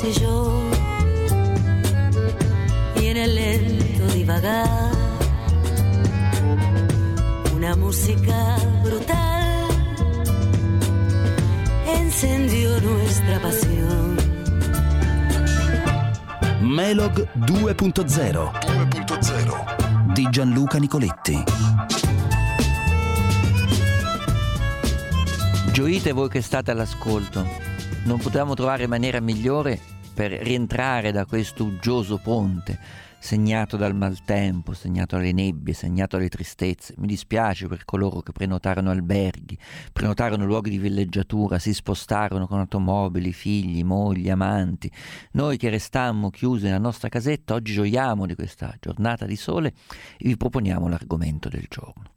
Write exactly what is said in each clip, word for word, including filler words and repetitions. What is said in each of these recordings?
sé yo, y en el lento divagar una música brutal encendió nuestra pasión. Melog due punto zero di Gianluca Nicoletti. Gioite voi che state all'ascolto. Non potevamo trovare maniera migliore per rientrare da questo uggioso ponte, segnato dal maltempo, segnato dalle nebbie, segnato dalle tristezze. Mi dispiace per coloro che prenotarono alberghi, prenotarono luoghi di villeggiatura, si spostarono con automobili, figli, mogli, amanti. Noi che restammo chiusi nella nostra casetta, oggi gioiamo di questa giornata di sole e vi proponiamo l'argomento del giorno.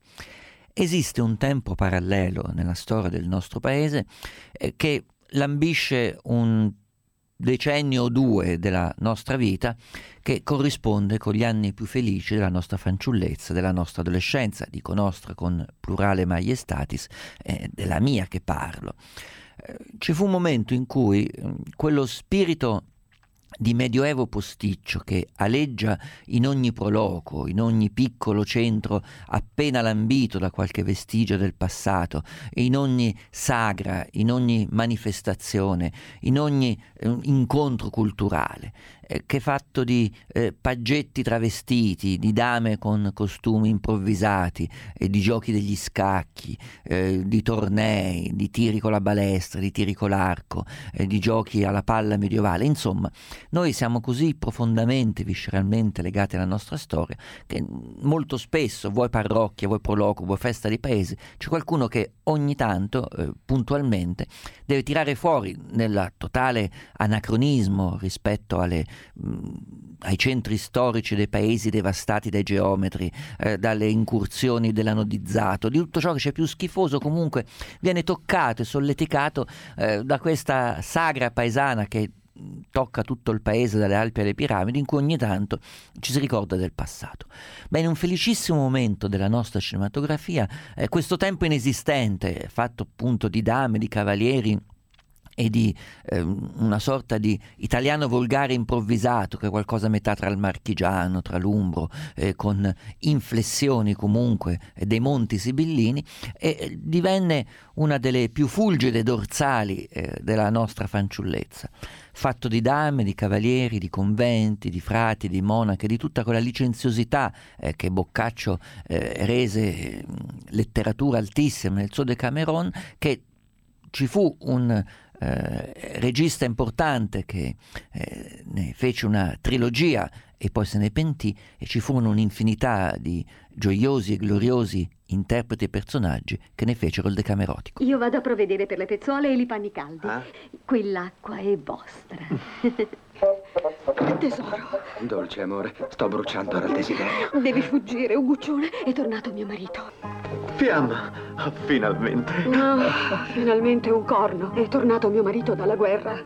Esiste un tempo parallelo nella storia del nostro paese eh, che lambisce un decennio o due della nostra vita, che corrisponde con gli anni più felici della nostra fanciullezza, della nostra adolescenza, dico nostra con plurale maiestatis, eh, della mia che parlo. Eh, ci fu un momento in cui eh, quello spirito di medioevo posticcio che aleggia in ogni proloco, in ogni piccolo centro appena lambito da qualche vestigio del passato, e in ogni sagra, in ogni manifestazione, in ogni eh, incontro culturale, eh, che è fatto di eh, paggetti travestiti, di dame con costumi improvvisati, eh, di giochi degli scacchi, eh, di tornei, di tiri con la balestra, di tiri con l'arco, eh, di giochi alla palla medievale. Insomma, noi siamo così profondamente, visceralmente legati alla nostra storia che molto spesso, vuoi parrocchia, vuoi proloquio, vuoi festa di paese, c'è qualcuno che ogni tanto, eh, puntualmente, deve tirare fuori nel totale anacronismo rispetto alle, mh, ai centri storici dei paesi devastati dai geometri, eh, dalle incursioni dell'anodizzato, di tutto ciò che c'è più schifoso. Comunque viene toccato e solleticato eh, da questa sagra paesana che tocca tutto il paese dalle Alpi alle piramidi, in cui ogni tanto ci si ricorda del passato. Beh, in un felicissimo momento della nostra cinematografia, eh, questo tempo inesistente, fatto appunto di dame, di cavalieri e di eh, una sorta di italiano volgare improvvisato, che è qualcosa a metà tra il marchigiano, tra l'umbro, eh, con inflessioni comunque eh, dei monti sibillini, e eh, divenne una delle più fulgide dorsali eh, della nostra fanciullezza, fatto di dame, di cavalieri, di conventi, di frati, di monache, di tutta quella licenziosità eh, che Boccaccio eh, rese eh, letteratura altissima nel suo Decameron, che ci fu un Eh, regista importante che eh, ne fece una trilogia e poi se ne pentì, e ci furono un'infinità di gioiosi e gloriosi interpreti e personaggi che ne fecero il Decamerotico. Io vado a provvedere per le pezzuole e i panni caldi. Ah? Quell'acqua è vostra. Tesoro. Dolce amore, sto bruciando dal desiderio. Devi fuggire, Uguccione. È tornato mio marito. Fiamma, finalmente. No, finalmente un corno. È tornato mio marito dalla guerra.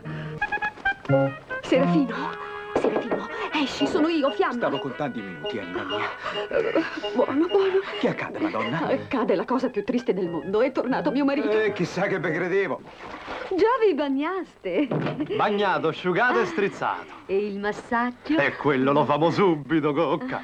Serafino, Serafino, esci, sono io, Fiamma. Stavo contando i minuti, anima mia. Buono, buono. Che accade, Madonna? Accade la cosa più triste del mondo. È tornato mio marito. Eh, chissà che be credevo. Già vi bagnaste. Bagnato, asciugato e strizzato. E il massaggio? E quello lo famo subito, Cocca.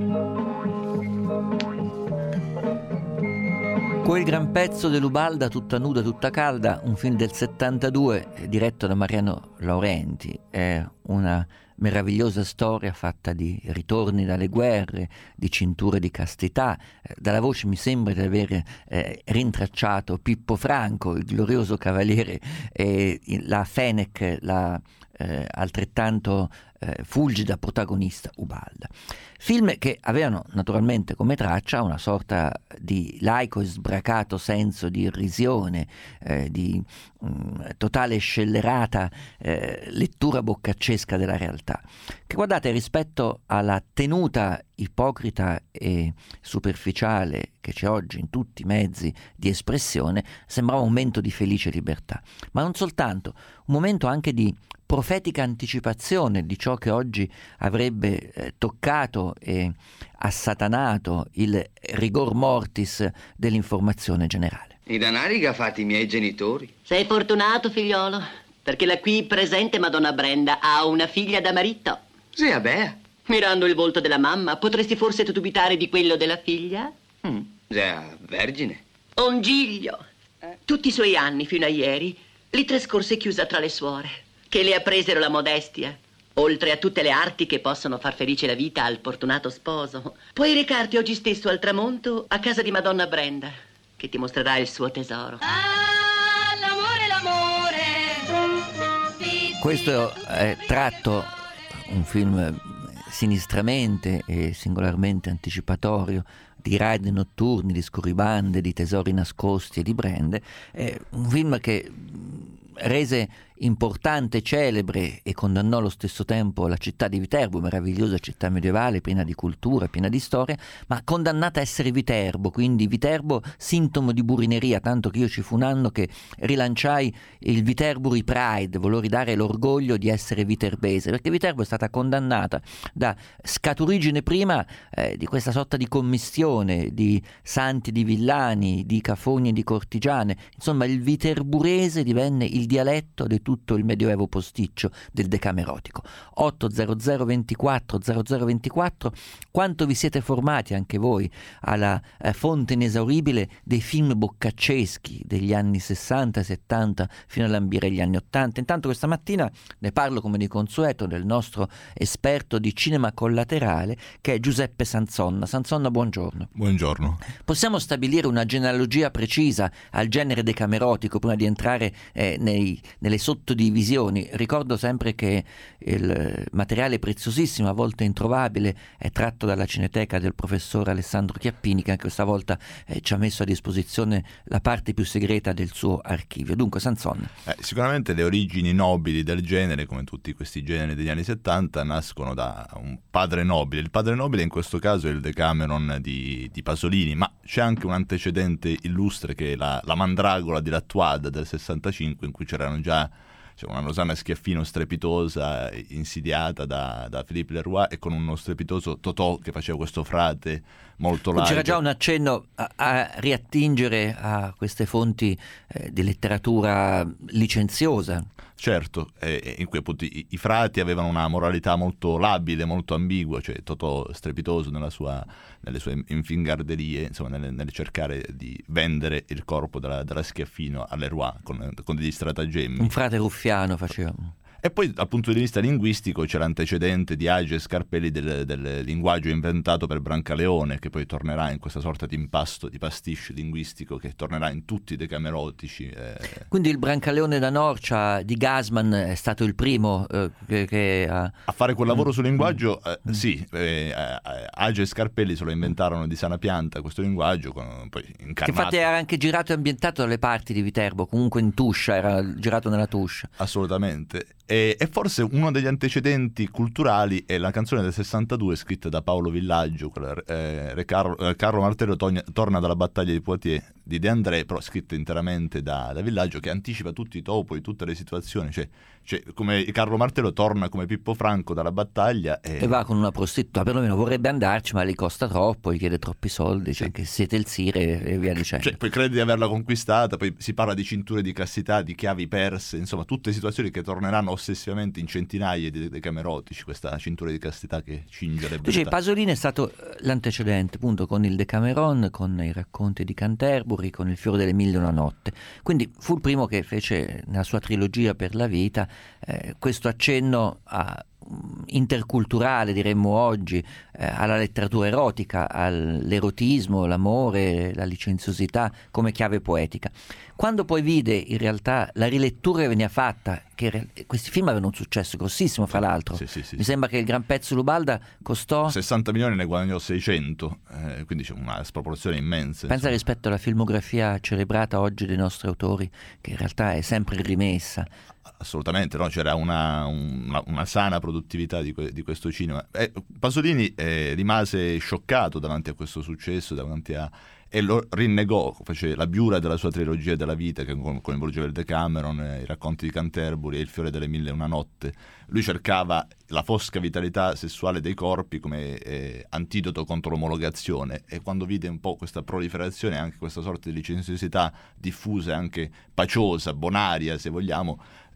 Quel gran pezzo dell'Ubalda, tutta nuda, tutta calda, un film del settantadue diretto da Mariano Laurenti, è una meravigliosa storia fatta di ritorni dalle guerre, di cinture di castità. Eh, dalla voce mi sembra di aver eh, rintracciato Pippo Franco, il glorioso cavaliere, e la Fenech, la eh, altrettanto eh, fulgida protagonista Ubalda. Film che avevano naturalmente come traccia una sorta di laico e sbracato senso di irrisione, eh, di mh, totale scellerata eh, lettura boccaccesca della realtà, che, guardate, rispetto alla tenuta ipocrita e superficiale che c'è oggi in tutti i mezzi di espressione, sembrava un momento di felice libertà, ma non soltanto, un momento anche di profetica anticipazione di ciò che oggi avrebbe eh, toccato e assatanato il rigor mortis dell'informazione generale. I danari che ha fatti i miei genitori. Sei fortunato, figliolo. perché la qui presente Madonna Brenda ha una figlia da marito. Sì, vabbè. Mirando il volto della mamma, potresti forse dubitare di quello della figlia? Mm. Già, vergine. Un giglio. Tutti i suoi anni, fino a ieri, li trascorse chiusa tra le suore, che le appresero la modestia, oltre a tutte le arti che possono far felice la vita al fortunato sposo. Puoi recarti oggi stesso al tramonto a casa di Madonna Brenda, che ti mostrerà il suo tesoro. Ah, l'amore, l'amore. Questo è tratto, un film sinistramente e singolarmente anticipatorio, di raid notturni, di scorribande, di tesori nascosti e di Brende. È un film che rese importante, celebre e condannò allo stesso tempo la città di Viterbo, meravigliosa città medievale piena di cultura, piena di storia, ma condannata a essere Viterbo, quindi Viterbo sintomo di burineria, tanto che io ci fu un anno che rilanciai il Viterburi Pride, volevo ridare l'orgoglio di essere viterbese, perché Viterbo è stata condannata da scaturigine prima eh, di questa sorta di commistione di santi, di villani, di cafoni e di cortigiane. Insomma, il viterburese divenne il dialetto di tutto il medioevo posticcio del Decamerotico. otto zero zero ventiquattro zero zero ventiquattro, quanto vi siete formati anche voi alla eh, fonte inesauribile dei film boccacceschi degli anni sessanta settanta fino a lambire gli anni ottanta. Intanto questa mattina ne parlo come di consueto del nostro esperto di cinema collaterale, che è Giuseppe Sanzonna. Sanzonna, buongiorno. Buongiorno. Possiamo stabilire una genealogia precisa al genere decamerotico prima di entrare eh, nei, nelle sottodivisioni? Ricordo sempre che il materiale preziosissimo, a volte introvabile, è tratto dalla cineteca del professor Alessandro Chiappini, che anche questa volta eh, ci ha messo a disposizione la parte più segreta del suo archivio. Dunque, Sanzonna. Eh, sicuramente le origini nobili del genere, come tutti questi generi degli anni settanta, nascono da un padre nobile. Il padre nobile in questo caso è il Decameron di, di Pasolini, ma c'è anche un antecedente illustre che è la, la Mandragola di L'Attuade del sessantacinque, in cui c'erano già cioè una Rosanna Schiaffino strepitosa, insidiata da, da Philippe Leroy, e con uno strepitoso Totò che faceva questo frate molto largo. C'era già un accenno a, a riattingere a queste fonti eh, di letteratura licenziosa. Certo, eh, in cui appunto i, i frati avevano una moralità molto labile, molto ambigua, cioè Totò strepitoso nella sua, nelle sue infingarderie, insomma nel, nel cercare di vendere il corpo della, della Schiaffino all'Leroy con, con degli stratagemmi. Un frate ruffiano faceva. E poi dal punto di vista linguistico c'è l'antecedente di Age e Scarpelli del, del linguaggio inventato per Brancaleone, che poi tornerà in questa sorta di impasto, di pastiche linguistico che tornerà in tutti i decamerotici. Eh. Quindi il Brancaleone da Norcia di Gassman è stato il primo eh, che, che ha... a fare quel lavoro sul linguaggio? Eh, mm. Sì, eh, Age e Scarpelli se lo inventarono di sana pianta questo linguaggio, con, poi incarnato. Che infatti era anche girato e ambientato dalle parti di Viterbo, comunque in Tuscia, era girato nella Tuscia. Assolutamente. E, e forse uno degli antecedenti culturali è la canzone del sessantadue scritta da Paolo Villaggio, quella, eh, Re Carlo, eh, Carlo Martello togna, torna dalla battaglia di Poitiers di De André, però scritta interamente da, da Villaggio, che anticipa tutti i topoi, tutte le situazioni, cioè, cioè come Carlo Martello torna come Pippo Franco dalla battaglia e, e va con una prostituta, perlomeno vorrebbe andarci ma gli costa troppo, gli chiede troppi soldi, cioè sì. Che siete il Sire e via dicendo. Cioè, poi crede di averla conquistata, poi si parla di cinture di castità, di chiavi perse, insomma tutte situazioni che torneranno ossessivamente in centinaia di decamerotici, questa cintura di castità che cinge le beltà. Pasolini è stato l'antecedente appunto con il Decameron, con i racconti di Canterbury, con il Fiore delle Mille e una Notte, quindi fu il primo che fece nella sua trilogia per la vita eh, questo accenno a interculturale, diremmo oggi, eh, alla letteratura erotica, all'erotismo, l'amore, la licenziosità come chiave poetica. Quando poi vide in realtà la rilettura che veniva fatta, che questi film avevano un successo grossissimo fra l'altro, sì, sì, sì, mi sì. sembra che il Gran Pezzo Lubalda costò sessanta milioni, ne guadagnò seicento, eh, quindi c'è una sproporzione immensa. Pensa insomma. Rispetto alla filmografia celebrata oggi dei nostri autori, che in realtà è sempre rimessa. Assolutamente, no? C'era una, una, una sana produttività di, que, di questo cinema. Eh, Pasolini eh, rimase scioccato davanti a questo successo, davanti a e lo rinnegò, fece la biura della sua trilogia della vita che coinvolgeva il Decameron, eh, i racconti di Canterbury e il Fiore delle Mille e una Notte. Lui cercava la fosca vitalità sessuale dei corpi come eh, antidoto contro l'omologazione, e quando vide un po' questa proliferazione, anche questa sorta di licenziosità diffusa, anche paciosa, bonaria se vogliamo,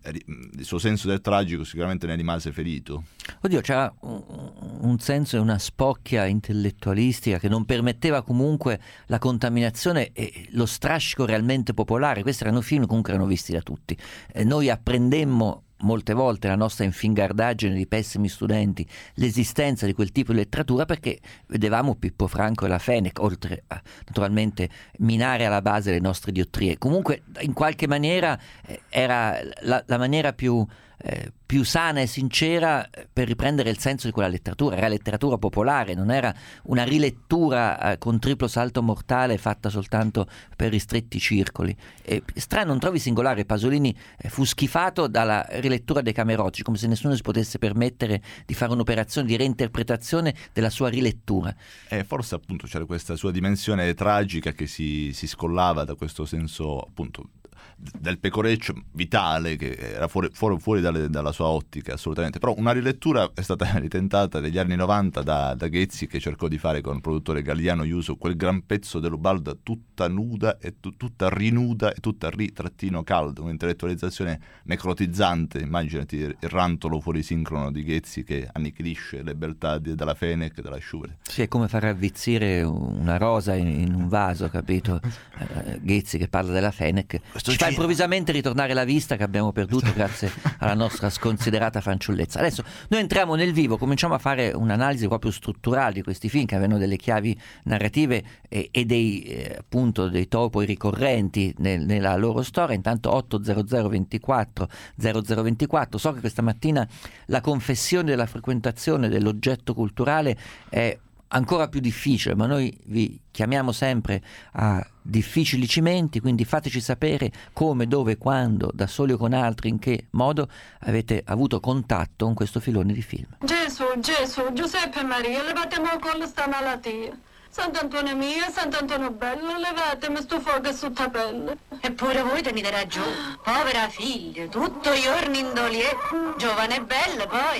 il suo senso del tragico sicuramente ne rimase ferito. Oddio, c'era un, un senso e una spocchia intellettualistica che non permetteva comunque la contaminazione e lo strascico realmente popolare. Questi erano film che comunque erano visti da tutti. Eh, noi apprendemmo molte volte la nostra infingardaggine di pessimi studenti l'esistenza di quel tipo di letteratura perché vedevamo Pippo Franco e la Fenech, oltre a naturalmente minare alla base le nostre diottrie. Comunque in qualche maniera eh, era la, la maniera più Eh, più sana e sincera per riprendere il senso di quella letteratura. Era letteratura popolare, non era una rilettura eh, con triplo salto mortale fatta soltanto per ristretti circoli. E, strano, non trovi singolare? Pasolini eh, fu schifato dalla rilettura dei Cameroti, come se nessuno si potesse permettere di fare un'operazione di reinterpretazione della sua rilettura. E forse appunto c'era questa sua dimensione tragica che si, si scollava da questo senso appunto del pecoreccio vitale che era fuori, fuori, fuori dalle, dalla sua ottica, assolutamente. Però una rilettura è stata ritentata negli anni novanta da, da Ghezzi, che cercò di fare con il produttore Galliano Iuso quel gran pezzo dell'Ubalda tutta nuda e tu, tutta rinuda e tutta ritrattino calda, un'intellettualizzazione necrotizzante. Immaginati il rantolo fuori sincrono di Ghezzi che annichilisce le beltà di, della Fenech e della Schubert. Sì, è come far avvizzire una rosa in, in un vaso, capito? Eh, Ghezzi che parla della Fenech Questo ci fa improvvisamente ritornare la vista che abbiamo perduto grazie alla nostra sconsiderata fanciullezza. Adesso noi entriamo nel vivo, cominciamo a fare un'analisi proprio strutturale di questi film che avevano delle chiavi narrative e, e dei eh, appunto dei topoi ricorrenti nel, nella loro storia. Intanto otto zero zero ventiquattro zero zero ventiquattro. So che questa mattina la confessione della frequentazione dell'oggetto culturale è ancora più difficile, ma noi vi chiamiamo sempre a difficili cimenti, quindi fateci sapere come, dove, quando, da soli o con altri, in che modo avete avuto contatto con questo filone di film. Gesù, Gesù, Giuseppe e Maria, levatemi con sta malattia. Sant'Antonio mio, Sant'Antonio bello, levatemi sto fuoco su pelle. Eppure voi tenete ragione, povera figlia, tutto i giorni indoli, eh? Giovane e bella poi,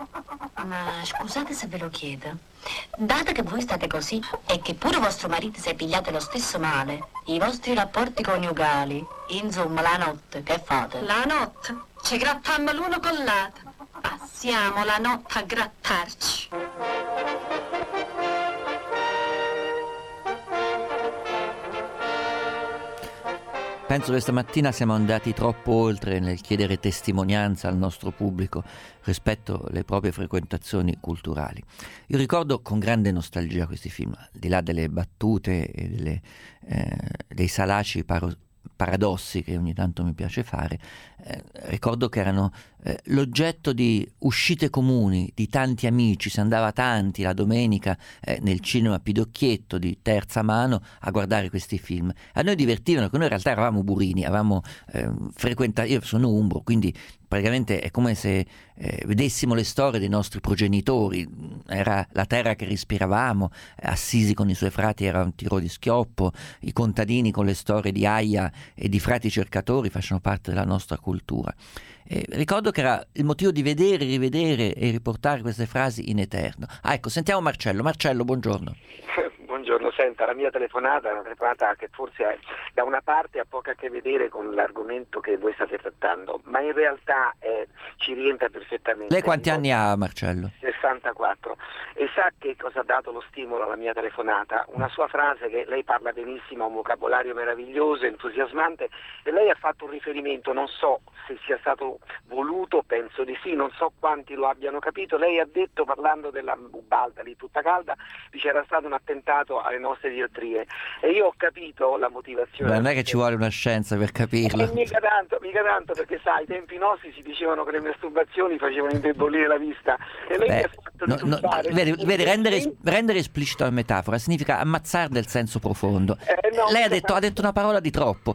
eh? Ma scusate se ve lo chiedo, dato che voi state così e che pure vostro marito si è pigliato lo stesso male, i vostri rapporti coniugali, insomma la notte, che fate? La notte? Ci grattammo l'uno con l'altro. Passiamo la notte a grattarci. Penso che stamattina siamo andati troppo oltre nel chiedere testimonianza al nostro pubblico rispetto alle proprie frequentazioni culturali. Io ricordo con grande nostalgia questi film, al di là delle battute e delle, eh, dei salaci paro- paradossi che ogni tanto mi piace fare, eh, ricordo che erano eh, l'oggetto di uscite comuni di tanti amici. Si andava tanti la domenica eh, nel cinema Pidocchietto di terza mano a guardare questi film. A noi divertivano, perché noi in realtà eravamo burini, avevamo eh, frequentato, io sono umbro, quindi praticamente è come se eh, vedessimo le storie dei nostri progenitori. Era la terra che respiravamo. Assisi con i suoi frati era un tiro di schioppo, i contadini con le storie di Aia e di frati cercatori facevano parte della nostra cultura. E ricordo che era il motivo di vedere, rivedere e riportare queste frasi in eterno. Ah, ecco, sentiamo Marcello. Marcello, buongiorno. Buongiorno, senta, la mia telefonata è una telefonata che forse è, da una parte ha poco a che vedere con l'argomento che voi state trattando, ma in realtà è, ci rientra perfettamente. Lei quanti anni ha, Marcello? sessantaquattro. E sa che cosa ha dato lo stimolo alla mia telefonata? Una sua frase che lei parla benissimo, ha un vocabolario meraviglioso, entusiasmante, e lei ha fatto un riferimento, non so se sia stato voluto, penso di sì, non so quanti lo abbiano capito. Lei ha detto, parlando della Ubalda lì tutta calda, dice era stato un attentato alle nostre diottrie, e io ho capito la motivazione. Beh, non è che ci vuole una scienza per capirlo. Eh, mica tanto, mica tanto, perché sai, ai tempi nostri si dicevano che le masturbazioni facevano indebolire la vista, e lei Beh, mi ha fatto no, no, vedi, vedi, rendere, rendere esplicita la metafora significa ammazzare del senso profondo. Eh, no, lei ha detto, ha detto una parola di troppo.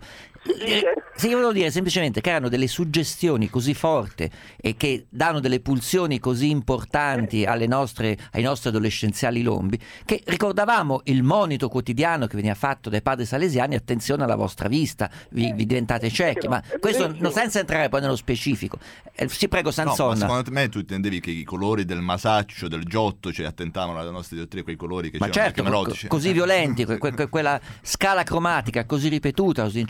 Sì, io volevo dire semplicemente che erano delle suggestioni così forti e che danno delle pulsioni così importanti alle nostre, ai nostri adolescenziali lombi, che ricordavamo il monito quotidiano che veniva fatto dai padri salesiani: attenzione alla vostra vista, vi, vi diventate ciechi. Ma questo non, senza entrare poi nello specifico. Eh, sì, prego, Sansonna. No, ma secondo me tu intendevi che i colori del masaccio, del giotto, cioè attentavano alle nostre diottrie, quei colori che ma certo, co- così violenti, que- que- quella scala cromatica così ripetuta, così incessante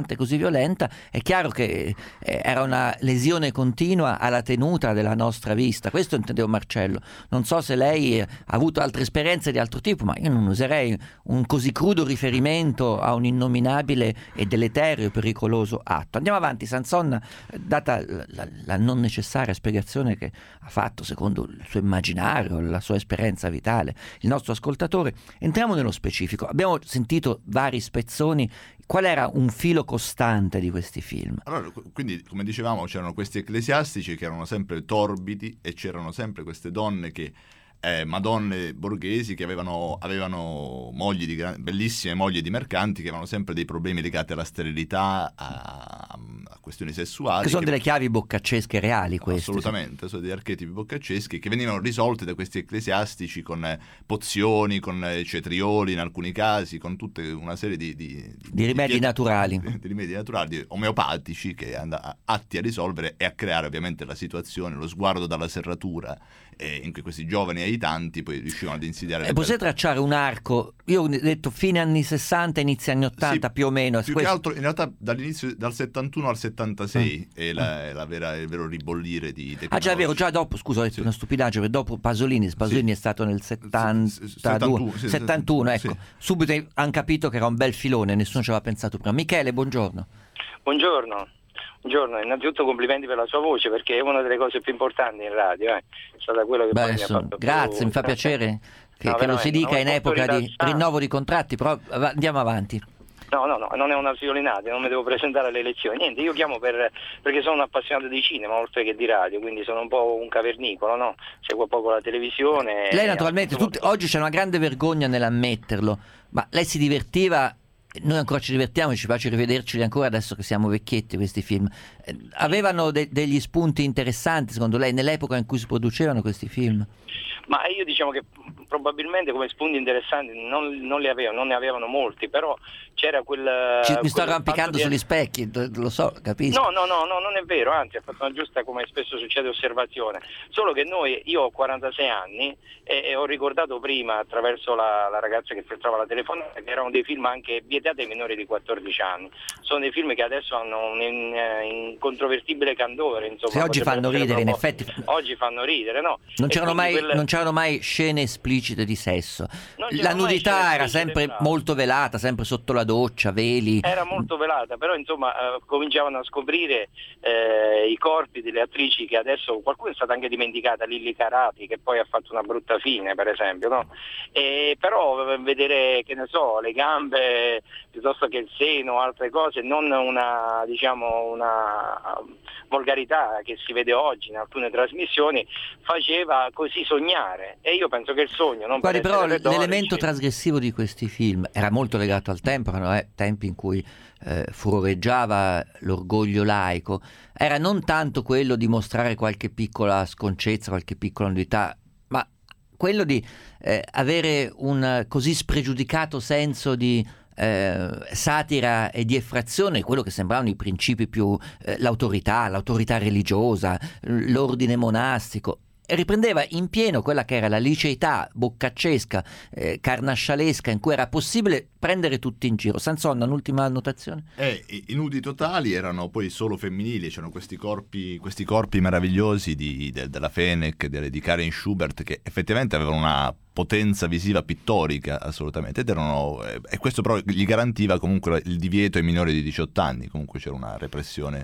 costante, così violenta, è chiaro che eh, era una lesione continua alla tenuta della nostra vista. Questo intendevo, Marcello. Non so se lei ha avuto altre esperienze di altro tipo, ma io non userei un così crudo riferimento a un innominabile e deleterio e pericoloso atto. Andiamo avanti. Sanson, data la, la, la non necessaria spiegazione che ha fatto secondo il suo immaginario, la sua esperienza vitale, il nostro ascoltatore, entriamo nello specifico. Abbiamo sentito vari spezzoni. Qual era un filo costante di questi film? Allora, quindi, come dicevamo, c'erano questi ecclesiastici che erano sempre torbidi e c'erano sempre queste donne che Eh, madonne borghesi che avevano, avevano mogli di gran, bellissime mogli di mercanti che avevano sempre dei problemi legati alla sterilità, a, a questioni sessuali. Che sono che, delle chiavi boccaccesche reali queste. Assolutamente, sono degli archetipi boccacceschi che venivano risolti da questi ecclesiastici con eh, pozioni, con eh, cetrioli in alcuni casi, con tutta una serie di... Di, di, di rimedi di, naturali. Di, di rimedi naturali, di omeopatici che and- atti a risolvere e a creare ovviamente la situazione, lo sguardo dalla serratura, eh, in cui questi giovani aiutanti poi riuscivano ad insidiare e possiate belle... tracciare un arco, io ho detto fine anni sessanta, inizio anni ottanta, sì, più o meno più questo... che altro in realtà dall'inizio, dal settantuno al settantasei mm. è, la, è la vera, il vero ribollire di ah già è vero, già dopo, scusa ho detto sì. una stupidaggine, perché dopo Pasolini Pasolini sì. è stato nel settantadue sì, settantuno ecco, sì. subito hanno capito che era un bel filone, nessuno ci aveva pensato prima. Michele, buongiorno. Buongiorno. Buongiorno, innanzitutto complimenti per la sua voce, perché è una delle cose più importanti in radio, eh. È stata quello che Beh, poi mi ha fatto grazie, più... mi fa piacere che, no, che lo si dica in epoca di ah. rinnovo di contratti, però andiamo avanti. No, no, no, non è una violinata, non mi devo presentare alle elezioni, niente, io chiamo per, perché sono un appassionato di cinema oltre che di radio, quindi sono un po' un cavernicolo, no? Seguo poco la televisione. Lei naturalmente, tutti, oggi c'è una grande vergogna nell'ammetterlo, ma lei si divertiva... Noi ancora ci divertiamo, ci piace rivederceli ancora adesso che siamo vecchietti questi film. Eh, avevano de- degli spunti interessanti secondo lei nell'epoca in cui si producevano questi film? Ma io diciamo che probabilmente come spunti interessanti non, non, li avevo, non ne avevano molti, però c'era quel... Ci, mi quel sto arrampicando di... sugli specchi, lo so, capisco. No, no, no, no, non è vero, anzi ha fatto una giusta, come spesso succede, osservazione. Solo che noi, io ho quarantasei anni e, e ho ricordato prima attraverso la, la ragazza che filtrava la telefonata che erano dei film anche vietati ai minori di quattordici anni. Sono dei film che adesso hanno un in, incontrovertibile candore, insomma. Se oggi fanno ridere, in effetti. Oggi fanno ridere, no? Non c'erano mai, quelle... non c'erano mai scene esplicite di sesso. La nudità era sempre bravo. molto velata, sempre sotto la doccia, veli. Era molto velata, però insomma eh, cominciavano a scoprire eh, i corpi delle attrici che adesso qualcuno è stata anche dimenticata, Lilli Carati, che poi ha fatto una brutta fine, per esempio, no? E però vedere, che ne so, le gambe piuttosto che il seno, altre cose, non una, diciamo, una volgarità che si vede oggi in alcune trasmissioni, faceva così sognare, e io penso che il sogno non Guardi, per però retorici... l'elemento trasgressivo di questi film era molto legato al tempo, erano eh, tempi in cui eh, furoreggiava l'orgoglio laico, era non tanto quello di mostrare qualche piccola sconcezza, qualche piccola nudità, ma quello di eh, avere un così spregiudicato senso di Eh, satira e di effrazione, quello che sembravano i principi più, eh, l'autorità, l'autorità religiosa, l'ordine monastico, e riprendeva in pieno quella che era la liceità boccaccesca, eh, carnascialesca, in cui era possibile prendere tutti in giro. Sanson, un'ultima annotazione? Eh, i nudi totali erano poi solo femminili, c'erano questi corpi, questi corpi meravigliosi di, de, della Fenech, de, di Karen Schubert, che effettivamente avevano una potenza visiva pittorica assolutamente, ed erano, eh, e questo però gli garantiva comunque il divieto ai minori di diciotto anni, comunque c'era una repressione.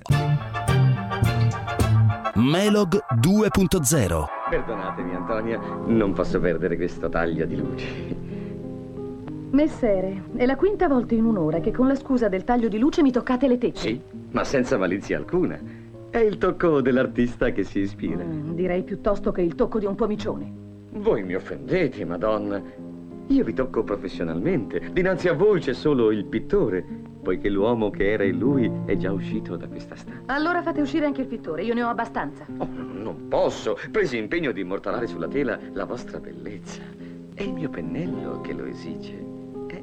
Melog due punto zero. Perdonatemi Antonia, non posso perdere questo taglio di luci. Messere, è la quinta volta in un'ora che con la scusa del taglio di luce mi toccate le tette. Sì, ma senza malizia alcuna. È il tocco dell'artista che si ispira. Mm, direi piuttosto che il tocco di un pomicione. Voi mi offendete, Madonna. Io vi tocco professionalmente. Dinanzi a voi c'è solo il pittore, poiché l'uomo che era in lui è già uscito da questa stanza. Allora fate uscire anche il pittore, io ne ho abbastanza. Oh, non posso. Presi impegno di immortalare sulla tela la vostra bellezza. È il mio pennello che lo esige. Eh.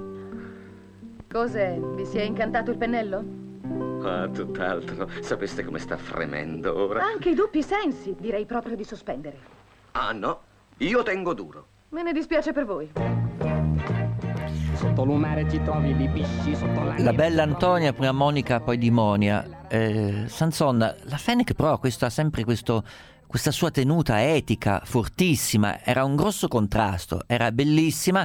Cos'è? Vi si è incantato il pennello? Ah, tutt'altro. Sapeste come sta fremendo ora? Anche i doppi sensi, direi proprio di sospendere. Ah, no. Io tengo duro. Me ne dispiace per voi. sotto lumare ci trovi li pisci sotto la... La bella Antonia, prima Monica, poi di Monia. Eh, Sanson, la Fenech però ha questo, ha sempre questo, questa sua tenuta etica fortissima, era un grosso contrasto, era bellissima,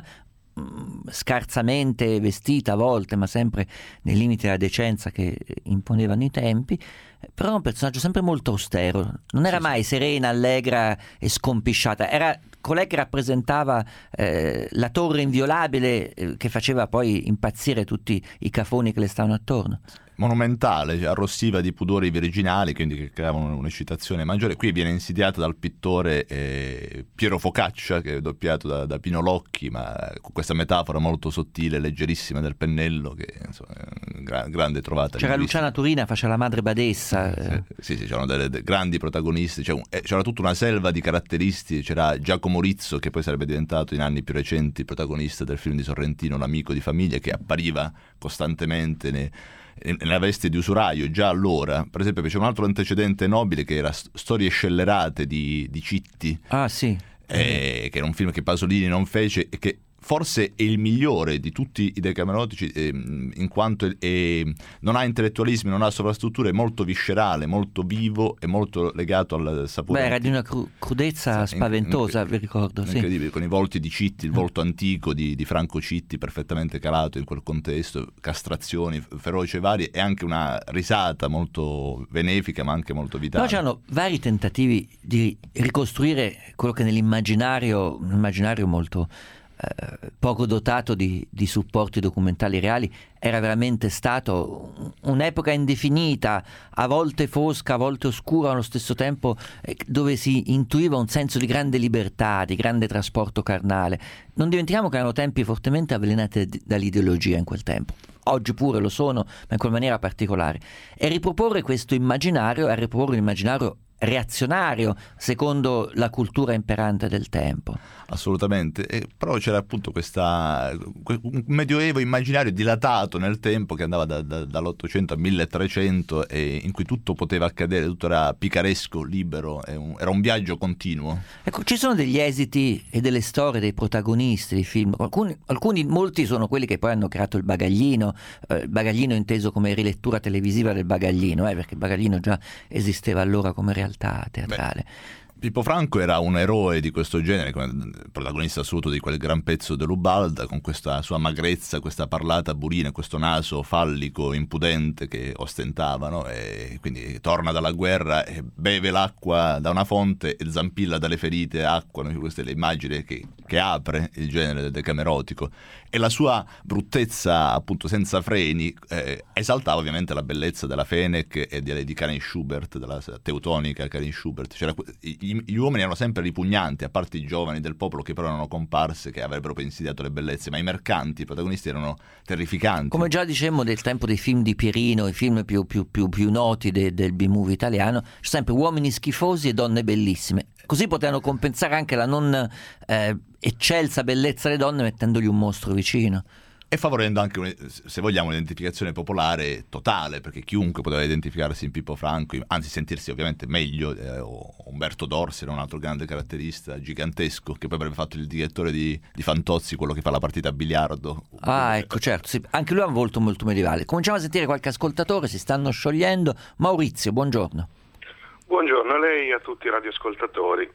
mh, scarsamente vestita a volte, ma sempre nei limiti della decenza che imponevano i tempi, però era un personaggio sempre molto austero, non era mai serena, allegra e scompisciata, era colei che rappresentava eh, la torre inviolabile eh, che faceva poi impazzire tutti i cafoni che le stavano attorno. Monumentale, cioè, arrossiva di pudori virginali, quindi che creavano un'eccitazione maggiore. Qui viene insidiata dal pittore eh, Piero Focaccia, che è doppiato da, da Pino Locchi, ma con questa metafora molto sottile, leggerissima del pennello, che insomma, è una gra- grande trovata. C'era Luciana Turina, faceva la madre badessa. Eh, sì, sì, c'erano delle, delle grandi protagonisti, cioè, eh, c'era tutta una selva di caratteristi, c'era Giacomo Rizzo, che poi sarebbe diventato in anni più recenti protagonista del film di Sorrentino, L'amico di famiglia, che appariva costantemente nei nella veste di usuraio già allora. Per esempio c'è un altro antecedente nobile che era Storie scellerate di, di Citti, ah sì eh, che era un film che Pasolini non fece e che forse è il migliore di tutti i Decamerotici, eh, in quanto eh, non ha intellettualismi, non ha sovrastrutture, è molto viscerale, molto vivo e molto legato al sapore. Beh, era di una cru- crudezza sì, spaventosa, in, in, vi ricordo. Incredibile, sì. Con i volti di Citti, il volto antico di, di Franco Citti, perfettamente calato in quel contesto, castrazioni feroci e varie, e anche una risata molto benefica, ma anche molto vitale. Però c'erano vari tentativi di ricostruire quello che nell'immaginario, un immaginario molto... Eh, poco dotato di, di supporti documentali reali, era veramente stato un'epoca indefinita, a volte fosca, a volte oscura, allo stesso tempo, eh, dove si intuiva un senso di grande libertà, di grande trasporto carnale. Non dimentichiamo che erano tempi fortemente avvelenati d- dall'ideologia in quel tempo. Oggi pure lo sono, ma in quella maniera particolare. E riproporre questo immaginario è riproporre un immaginario reazionario secondo la cultura imperante del tempo. Assolutamente, e però c'era appunto questa un medioevo immaginario dilatato nel tempo che andava da, da, dall'ottocento al milletrecento, e in cui tutto poteva accadere, tutto era picaresco, libero, un, era un viaggio continuo. Ecco, ci sono degli esiti e delle storie dei protagonisti dei film, alcuni, alcuni molti sono quelli che poi hanno creato il Bagaglino, eh, il Bagaglino inteso come rilettura televisiva del Bagaglino, eh, perché il Bagaglino già esisteva allora come realtà teatrale. Beh. Pippo Franco era un eroe di questo genere, come protagonista assoluto di quel gran pezzo dell'Ubalda, con questa sua magrezza, questa parlata burina, questo naso fallico impudente che ostentava, no? E quindi torna dalla guerra e beve l'acqua da una fonte e zampilla dalle ferite acqua, no? Questa è l'immagine che, che apre il genere del decamerotico, e la sua bruttezza appunto senza freni eh, esaltava ovviamente la bellezza della Fenech e di, di Karin Schubert, della teutonica Karin Schubert. C'era, gli, gli uomini erano sempre ripugnanti, a parte i giovani del popolo che però erano comparse, che avrebbero poi insidiato le bellezze, ma i mercanti, i protagonisti erano terrificanti. Come già dicemmo del tempo dei film di Pierino, i film più, più, più, più noti de, del B-movie italiano, c'è sempre uomini schifosi e donne bellissime. Così potevano compensare anche la non eh, eccelsa bellezza delle donne mettendogli un mostro vicino. E favorendo anche, se vogliamo, un'identificazione popolare totale, perché chiunque poteva identificarsi in Pippo Franco, anzi sentirsi ovviamente meglio. eh, Umberto Dorsi era un altro grande caratterista, gigantesco, che poi avrebbe fatto il direttore di, di Fantozzi, quello che fa la partita a biliardo. Ah, ecco, certo, sì. Anche lui ha un volto molto medievale. Cominciamo a sentire qualche ascoltatore, si stanno sciogliendo. Maurizio, buongiorno. Buongiorno a lei e a tutti i radioascoltatori.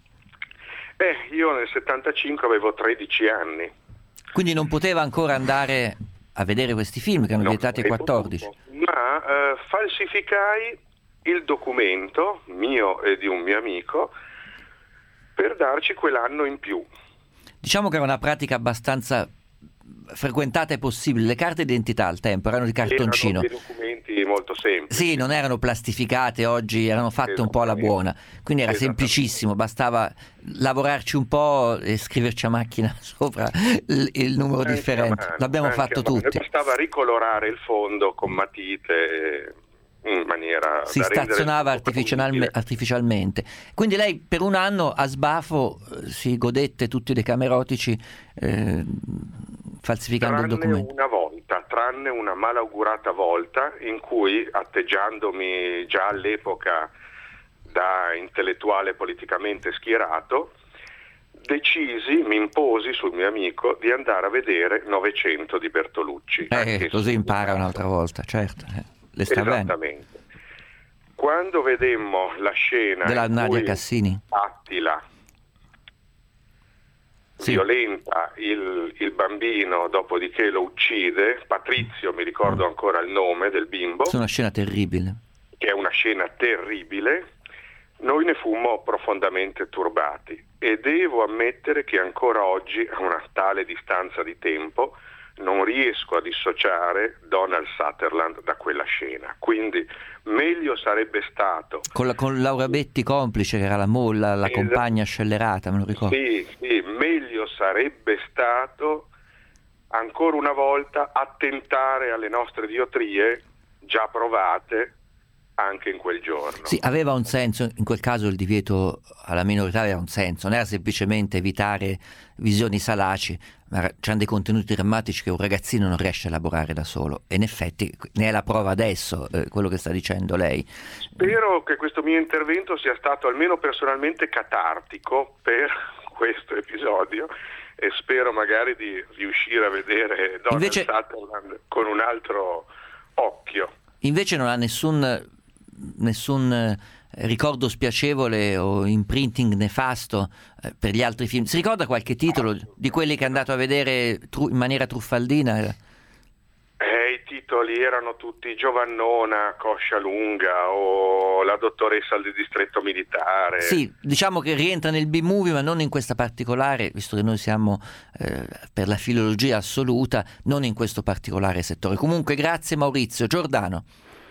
Eh, io nel settantacinque avevo tredici anni. Quindi non poteva ancora andare a vedere questi film che erano vietati ai quattordici? Ma eh, falsificai il documento mio e di un mio amico per darci quell'anno in più. Diciamo che era una pratica abbastanza frequentata e possibile. Le carte d'identità al tempo erano di cartoncino. Erano dei documenti molto semplici. Sì, non erano plastificate, oggi erano fatte un po' alla buona. Quindi era semplicissimo, bastava lavorarci un po' e scriverci a macchina sopra il, il numero anche differente. Mano, L'abbiamo fatto tutti. Bastava ricolorare il fondo con matite in maniera si da stazionava artificialme, artificialmente. Quindi lei per un anno a sbafo si godette tutti i decamerotici eh, falsificando tranne il documento. Una volta, tranne una malaugurata volta in cui, atteggiandomi già all'epoca da intellettuale politicamente schierato, decisi, mi imposi sul mio amico di andare a vedere Novecento di Bertolucci. Eh, così impara un'altra volta, certo. Eh, le sta bene. Esattamente. Quando vedemmo la scena della in Nadia cui Cassini, Attila sì. violenta il, il bambino, dopodiché lo uccide, Patrizio, mi ricordo ancora il nome del bimbo, è una scena terribile, che è una scena terribile, noi ne fummo profondamente turbati e devo ammettere che ancora oggi, a una tale distanza di tempo, non riesco a dissociare Donald Sutherland da quella scena. Quindi meglio sarebbe stato con, la, con Laura Betti complice, che era la molla, la compagna scellerata, me lo ricordo. Sì, sì, meglio sarebbe stato ancora una volta attentare alle nostre diottrie già provate anche in quel giorno. Sì, aveva un senso, in quel caso il divieto alla minorità aveva un senso, non era semplicemente evitare visioni salaci, ma c'erano dei contenuti drammatici che un ragazzino non riesce a elaborare da solo, e in effetti ne è la prova adesso, eh, quello che sta dicendo lei. Spero che questo mio intervento sia stato almeno personalmente catartico per questo episodio e spero magari di riuscire a vedere Donald Invece... Sutherland con un altro occhio. Invece non ha nessun nessun eh, ricordo spiacevole o imprinting nefasto eh, per gli altri film. Si ricorda qualche titolo di quelli che è andato a vedere tru- in maniera truffaldina? Eh, i titoli erano tutti Giovannona, Coscia Lunga o La dottoressa del distretto militare. Sì, diciamo che rientra nel B-movie, ma non in questa particolare, visto che noi siamo eh, per la filologia assoluta, non in questo particolare settore. Comunque grazie Maurizio. Giordano.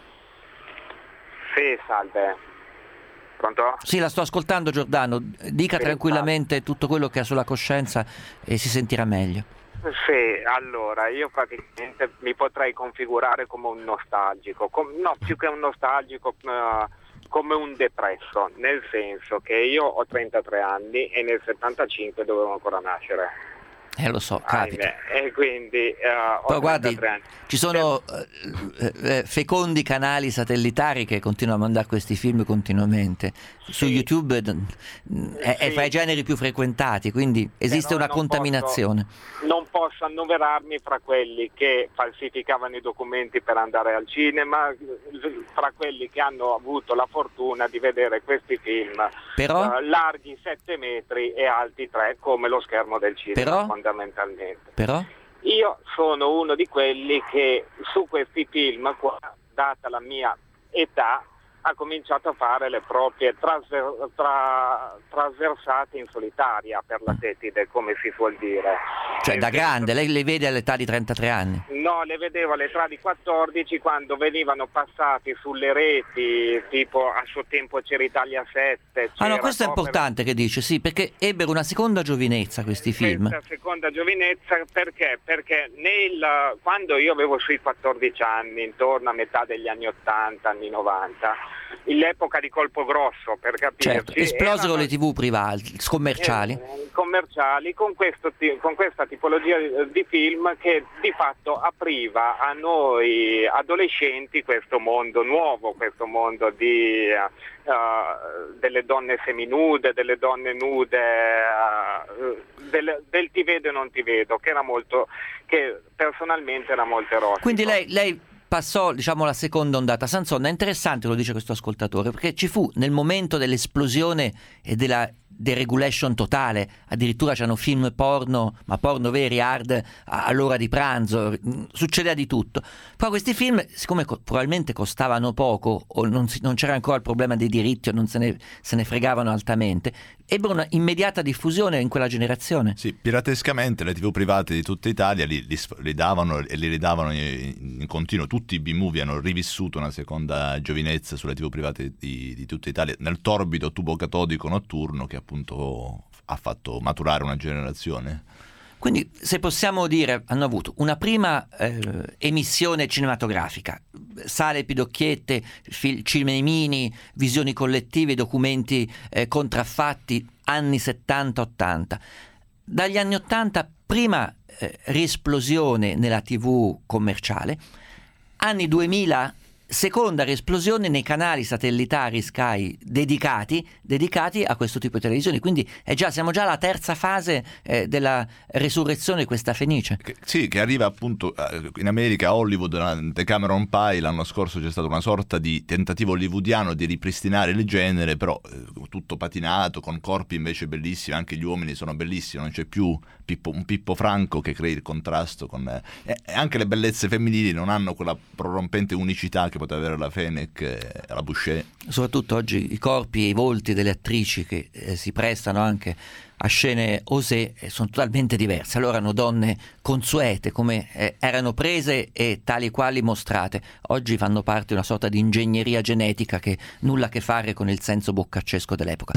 Sì, salve. Pronto? Sì, la sto ascoltando Giordano, dica sì, tranquillamente salve. Tutto quello che ha sulla coscienza e si sentirà meglio. Sì, allora io praticamente mi potrei configurare come un nostalgico, com- no, più che un nostalgico, uh, come un depresso, nel senso che io ho trentatré anni e nel settantacinque dovevo ancora nascere. Eh lo so, capita. E quindi uh, Poi guardi, ci sono eh, eh, fecondi canali satellitari che continuano a mandare questi film continuamente. Su sì. YouTube è, è sì. fra i generi più frequentati, quindi esiste Però una contaminazione. Posso, non posso annoverarmi fra quelli che falsificavano i documenti per andare al cinema, fra quelli che hanno avuto la fortuna di vedere questi film Però? Uh, larghi sette metri e alti tre, come lo schermo del cinema. Però? Fondamentalmente. Però? Io sono uno di quelli che su questi film qua, data la mia età, ha cominciato a fare le proprie trasver- tra- trasversate in solitaria per la tetide, come si suol dire. Cioè, da grande, lei le vede all'età di trentatré anni? No, le vedevo all'età di quattordici, quando venivano passati sulle reti, tipo a suo tempo c'era Italia sette. Ah no, questo è importante che dice, sì, perché ebbero una seconda giovinezza questi film. Questa seconda giovinezza perché? Perché nel, quando io avevo sui quattordici anni, intorno a metà degli anni ottanta, anni novanta, l'epoca di Colpo Grosso, per capirci, certo, esplosero le tv private, commerciali, eh, commerciali con, questo, con questa tipologia di film che di fatto apriva a noi adolescenti questo mondo nuovo, questo mondo di uh, delle donne seminude, delle donne nude, uh, del, del ti vedo e non ti vedo, che era molto, che personalmente era molto erotico. Quindi lei, lei passò, diciamo, la seconda ondata. Sanson, è interessante, lo dice questo ascoltatore, perché ci fu nel momento dell'esplosione e della deregulation totale, addirittura c'erano film porno, ma porno veri, hard, all'ora di pranzo, succedeva di tutto. Poi questi film, siccome co- probabilmente costavano poco, o non, si, non c'era ancora il problema dei diritti, o non se ne, se ne fregavano altamente, ebbero una immediata diffusione in quella generazione. Sì, piratescamente le tv private di tutta Italia li, li, li davano e li ridavano in, in continuo. Tutti i B-movie hanno rivissuto una seconda giovinezza sulle tv private di, di tutta Italia, nel torbido tubo catodico notturno che appunto ha fatto maturare una generazione. Quindi, se possiamo dire, hanno avuto una prima eh, emissione cinematografica, sale pidocchiette, fil- cinemini, visioni collettive, documenti eh, contraffatti, anni settanta ottanta. Dagli anni ottanta, prima eh, riesplosione nella tivù commerciale, anni duemila seconda esplosione nei canali satellitari Sky dedicati, dedicati a questo tipo di televisioni. Quindi è già, siamo già alla terza fase eh, della resurrezione di questa fenice. Che, sì, che arriva appunto in America, a Hollywood, durante Cameron Pie l'anno scorso c'è stata una sorta di tentativo hollywoodiano di ripristinare il genere, però eh, tutto patinato, con corpi invece bellissimi, anche gli uomini sono bellissimi, non c'è più Pippo, un Pippo Franco che crei il contrasto con eh, e anche le bellezze femminili non hanno quella prorompente unicità che poteva avere la Fenech e la Boucher. Soprattutto oggi i corpi e i volti delle attrici che eh, si prestano anche a scene osè eh, sono totalmente diverse. Allora erano donne consuete, come eh, erano prese e tali quali mostrate. Oggi fanno parte di una sorta di ingegneria genetica che nulla a che fare con il senso boccaccesco dell'epoca.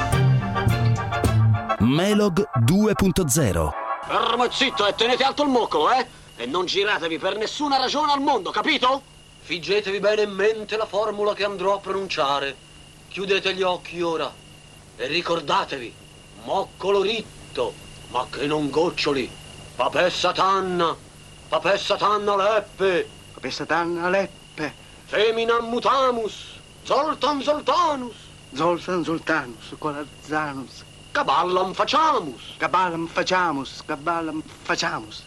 Melog due punto zero. Fermo e zitto e tenete alto il moccolo, eh? E non giratevi per nessuna ragione al mondo, capito? Figgetevi bene in mente la formula che andrò a pronunciare. Chiudete gli occhi ora e ricordatevi: moccolo ritto, ma che non goccioli. Papè Satanna, papè Satanna leppe, papè Satanna leppe. Feminam mutamus, Zoltan Zoltanus, Zoltan Zoltanus, Colazzanus. Caballam faciamus, caballam faciamus, caballam faciamus.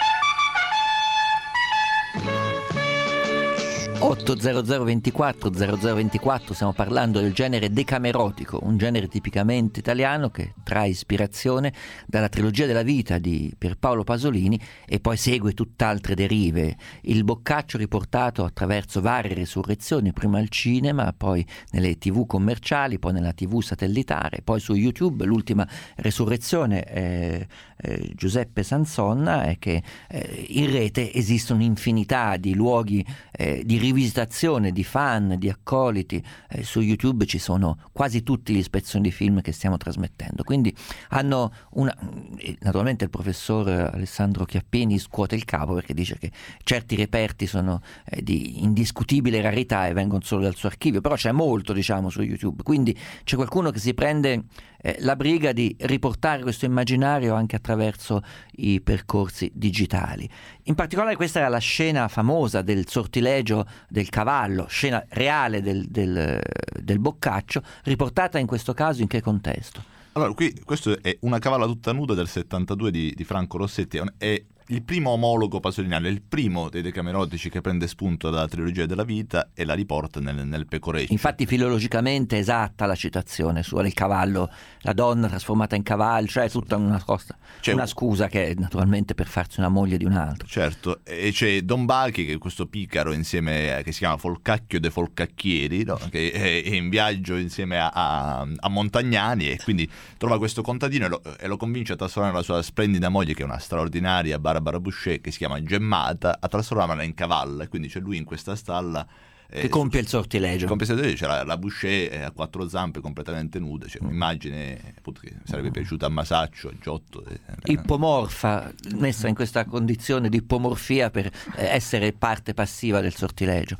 otto zero zero ventiquattro zero zero ventiquattro, stiamo parlando del genere decamerotico, un genere tipicamente italiano che trae ispirazione dalla trilogia della vita di Pierpaolo Pasolini e poi segue tutt'altre derive. Il Boccaccio riportato attraverso varie resurrezioni, prima al cinema, poi nelle tv commerciali, poi nella tv satellitare, poi su YouTube. L'ultima resurrezione eh, eh, Giuseppe Sansonna è che eh, in rete esiste un'infinità di luoghi eh, di rivisitazione, di fan, di accoliti. Eh, su YouTube ci sono quasi tutti gli spezzoni di film che stiamo trasmettendo, quindi hanno una... Naturalmente il professor Alessandro Chiappini scuote il capo perché dice che certi reperti sono eh, di indiscutibile rarità e vengono solo dal suo archivio, però c'è molto, diciamo, su YouTube, quindi c'è qualcuno che si prende eh, la briga di riportare questo immaginario anche attraverso i percorsi digitali. In particolare questa era la scena famosa del sortilegio del cavallo, scena reale del, del, del Boccaccio, riportata in questo caso in che contesto? Allora, qui questo è Una cavalla tutta nuda del settantadue di, di Franco Rossetti, è il primo omologo pasoliniano, è il primo dei decamerotici che prende spunto dalla trilogia della vita e la riporta nel, nel Pecoreccio. Infatti filologicamente esatta la citazione su il cavallo, la donna trasformata in cavallo, cioè tutta una cosa, c'è una scusa che è naturalmente per farsi una moglie di un altro. Certo, e c'è Don Bachi, che è questo picaro insieme, che si chiama Folcacchio de Folcacchieri, no? Che è in viaggio insieme a, a, a Montagnani e quindi trova questo contadino e lo, e lo convince a trasformare la sua splendida moglie, che è una straordinaria Barbara Boucher, che si chiama Gemmata, a trasformarla in cavalla, e quindi c'è lui in questa stalla che eh, compie il sortilegio. Compie il sortilegio, c'è la, la Boucher a quattro zampe completamente nuda, c'è un'immagine appunto che sarebbe piaciuta a Masaccio, a Giotto. Eh, ippomorfa, messa in questa condizione di ippomorfia per eh, essere parte passiva del sortilegio.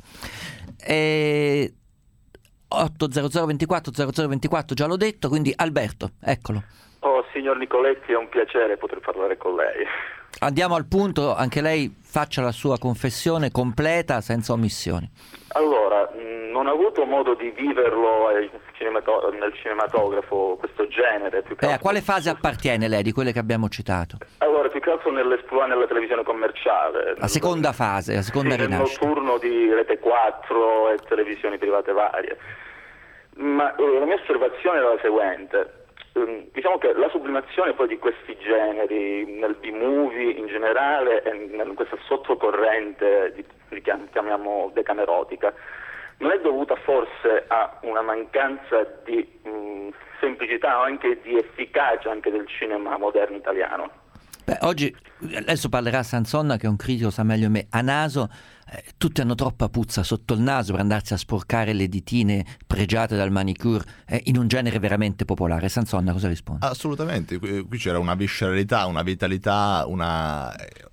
E... otto zero zero ventiquattro zero zero ventiquattro, già l'ho detto, quindi Alberto, eccolo. Oh, signor Nicoletti, è un piacere poter parlare con lei. Andiamo al punto, anche lei faccia la sua confessione completa, senza omissioni. Allora, non ho avuto modo di viverlo cinemato- nel cinematografo, questo genere. Più che eh, altro... A quale fase appartiene lei, di quelle che abbiamo citato? Allora, più che altro nell'esploit nella televisione commerciale. La seconda fase, la seconda sì, rinascita. Nel notturno di Rete quattro e televisioni private varie. Ma eh, la mia osservazione era la seguente. Diciamo che la sublimazione poi di questi generi nel B-movie in generale e in questa sottocorrente di, di chiamiamo decamerotica non è dovuta forse a una mancanza di mh, semplicità o anche di efficacia anche del cinema moderno italiano? Beh, oggi adesso parlerà Sansonna, che è un critico, sa meglio me, a naso. Eh, tutti hanno troppa puzza sotto il naso per andarsi a sporcare le ditine pregiate dal manicure eh, in un genere veramente popolare. Sansonna cosa risponde? Assolutamente, qui, qui c'era una visceralità, una vitalità, una,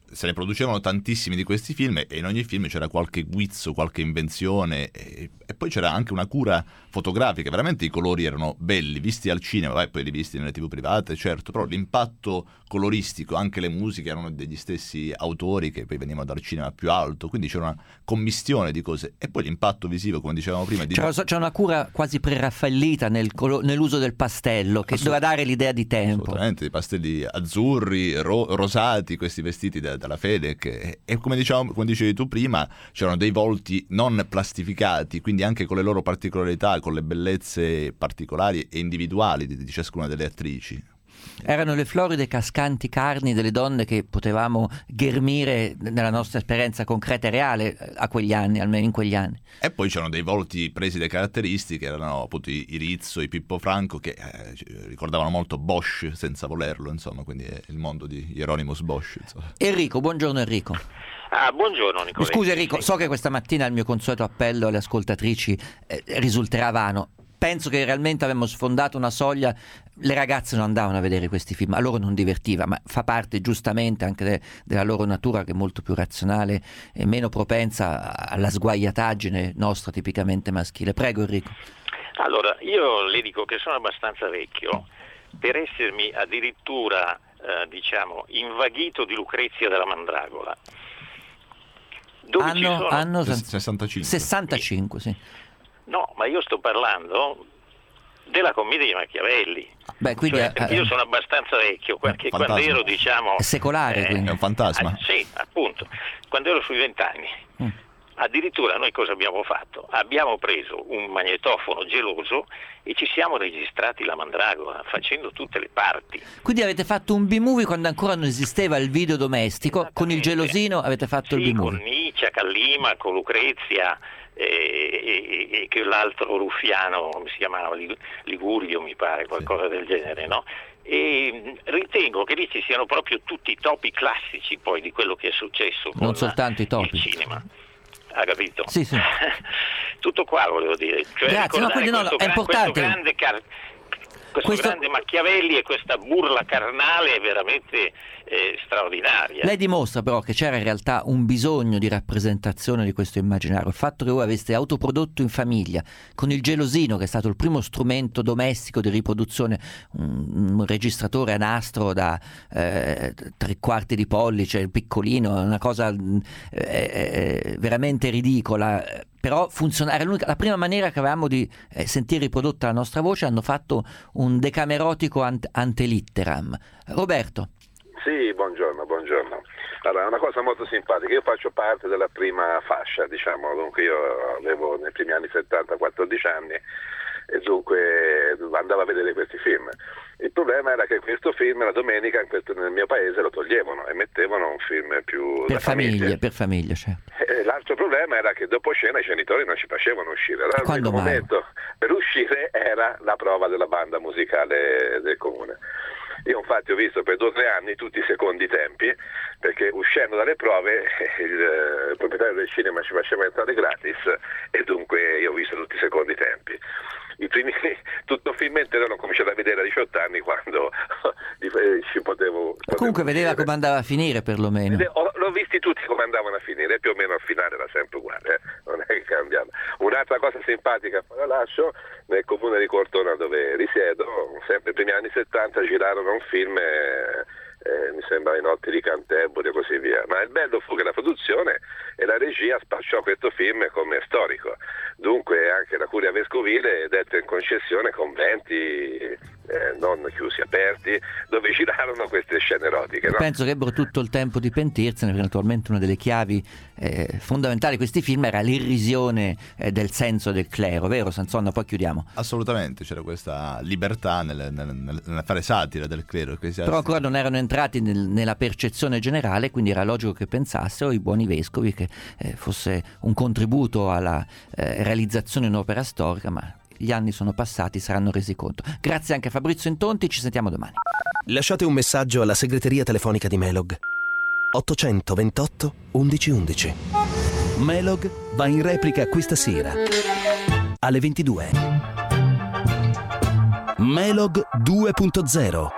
se ne producevano tantissimi di questi film, e in ogni film c'era qualche guizzo, qualche invenzione, e, e poi c'era anche una cura fotografica. Veramente i colori erano belli, visti al cinema, vai, poi li visti nelle tv private, certo, però l'impatto coloristico, anche le musiche erano degli stessi autori che poi venivano dal cinema più alto, quindi c'era una commistione di cose, e poi l'impatto visivo, come dicevamo prima, di... c'è, c'è una cura quasi preraffaellita nel colo- nell'uso del pastello, che doveva dare l'idea di tempo. Assolutamente, i pastelli azzurri, ro- rosati, questi vestiti da, dalla Fedec, e, e come, diciamo, come dicevi tu prima, c'erano dei volti non plastificati, quindi anche con le loro particolarità, con le bellezze particolari e individuali di, di ciascuna delle attrici. Erano le floride cascanti carni delle donne che potevamo ghermire nella nostra esperienza concreta e reale a quegli anni, almeno in quegli anni. E poi c'erano dei volti presi da caratteristiche, erano appunto i, i Rizzo, i Pippo Franco, che eh, ricordavano molto Bosch senza volerlo, insomma, quindi è il mondo di Hieronymus Bosch, insomma. Enrico, buongiorno Enrico. Ah, buongiorno Nicoletti. Scusi Enrico, so che questa mattina il mio consueto appello alle ascoltatrici eh, risulterà vano. Penso che realmente avevamo sfondato una soglia. Le ragazze non andavano a vedere questi film, a loro non divertiva, ma fa parte giustamente anche de- della loro natura, che è molto più razionale e meno propensa alla sguaiataggine nostra tipicamente maschile. Prego Enrico. Allora, io le dico che sono abbastanza vecchio per essermi addirittura eh, diciamo invaghito di Lucrezia della Mandragola. Dove Anno, ci sono... anno sessantacinque. sessantacinque, sì. No, ma io sto parlando della commedia di Machiavelli. Beh, quindi cioè, è, io sono abbastanza vecchio, perché fantasma. quando ero, diciamo... È secolare, eh, quindi. È un fantasma. Ah, sì, appunto. Quando ero sui vent'anni, Mm. addirittura noi cosa abbiamo fatto? Abbiamo preso un magnetofono geloso e ci siamo registrati la Mandragola, facendo tutte le parti. Quindi avete fatto un B-movie quando ancora non esisteva il video domestico, con il gelosino avete fatto Sì, il B-movie. con Nicia, Callima, con Lucrezia... E, e, e che l'altro ruffiano, come si chiamava, Ligurio mi pare, qualcosa del genere, no? E ritengo che lì ci siano proprio tutti i topi classici poi di quello che è successo con Non soltanto i topi. il cinema. Ha capito? Sì, sì. Tutto qua volevo dire. Cioè, Grazie, no, quindi no, questo, è gran- importante. questo grande car- questo, Questo- grande Machiavelli e questa burla carnale è veramente eh, straordinaria. Lei dimostra però che c'era in realtà un bisogno di rappresentazione di questo immaginario. Il fatto che voi aveste autoprodotto in famiglia con il gelosino, che è stato il primo strumento domestico di riproduzione, un, un registratore a nastro da eh, tre quarti di pollice, piccolino, una cosa eh, eh, veramente ridicola. Però funziona, era l'unica, la prima maniera che avevamo di eh, sentire riprodotta la nostra voce. Hanno fatto un decamerotico ant- antelitteram. Roberto. Sì, buongiorno, buongiorno. Allora, è una cosa molto simpatica, io faccio parte della prima fascia, diciamo, dunque io avevo nei primi anni settanta quattordici anni e dunque andavo a vedere questi film. Il problema era che questo film la domenica in questo, nel mio paese lo toglievano e mettevano un film più Per da famiglie, famiglia. per famiglie, certo. E l'altro problema era che dopo cena i genitori non ci facevano uscire. Allora, Quando l'unico mai? momento per uscire era la prova della banda musicale del comune. Io infatti ho visto per due o tre anni tutti i secondi tempi, perché uscendo dalle prove il, il proprietario del cinema ci faceva entrare gratis e dunque io ho visto tutti i secondi tempi. I primi, tutto il film intero l'ho cominciato a vedere a diciotto anni quando ci potevo... Comunque vedeva come andava a finire perlomeno. Ho- L'ho visti tutti come andavano a finire, più o meno al finale era sempre uguale, eh? Non è che cambiava. Un'altra cosa simpatica, poi la lascio, nel comune di Cortona dove risiedo, sempre nei primi anni settanta girarono un film, eh, eh, mi sembra I notti di Canterbury e così via, ma il bello fu che la produzione e la regia spacciò questo film come storico, dunque anche la curia vescovile dette in concessione conventi eh, non chiusi, aperti, dove girarono queste scene erotiche, no? Penso che ebbero tutto il tempo di pentirsene, perché naturalmente una delle chiavi eh, fondamentali di questi film era l'irrisione eh, del senso del clero, vero Sansonna? Poi chiudiamo. Assolutamente, c'era questa libertà nel, nel, nel, nel fare satira del clero. Però ancora non erano entrati nel, nella percezione generale, quindi era logico che pensassero i buoni vescovi che eh, fosse un contributo alla eh, realizzazione di un'opera storica, ma gli anni sono passati, saranno resi conto. Grazie anche a Fabrizio Intonti, ci sentiamo domani. Lasciate un messaggio alla segreteria telefonica di Melog ottocentoventotto undici undici. Melog va in replica questa sera alle ventidue. Melog due punto zero.